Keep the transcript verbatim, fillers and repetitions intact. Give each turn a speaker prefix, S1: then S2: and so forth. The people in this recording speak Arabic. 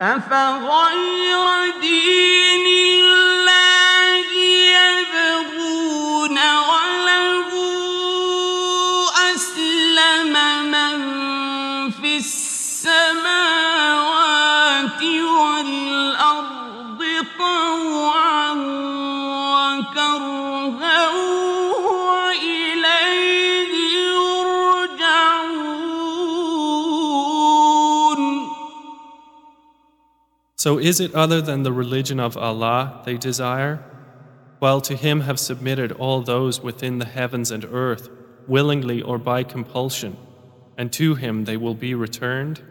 S1: أفغير دين الله يبغون وله أسلم من في السماوات والأرض طوعا وكرها وإليه يرجعون.
S2: So is it other than the religion of Allah they desire? While to Him have submitted all those within the heavens and earth, willingly or by compulsion, and to Him they will be returned?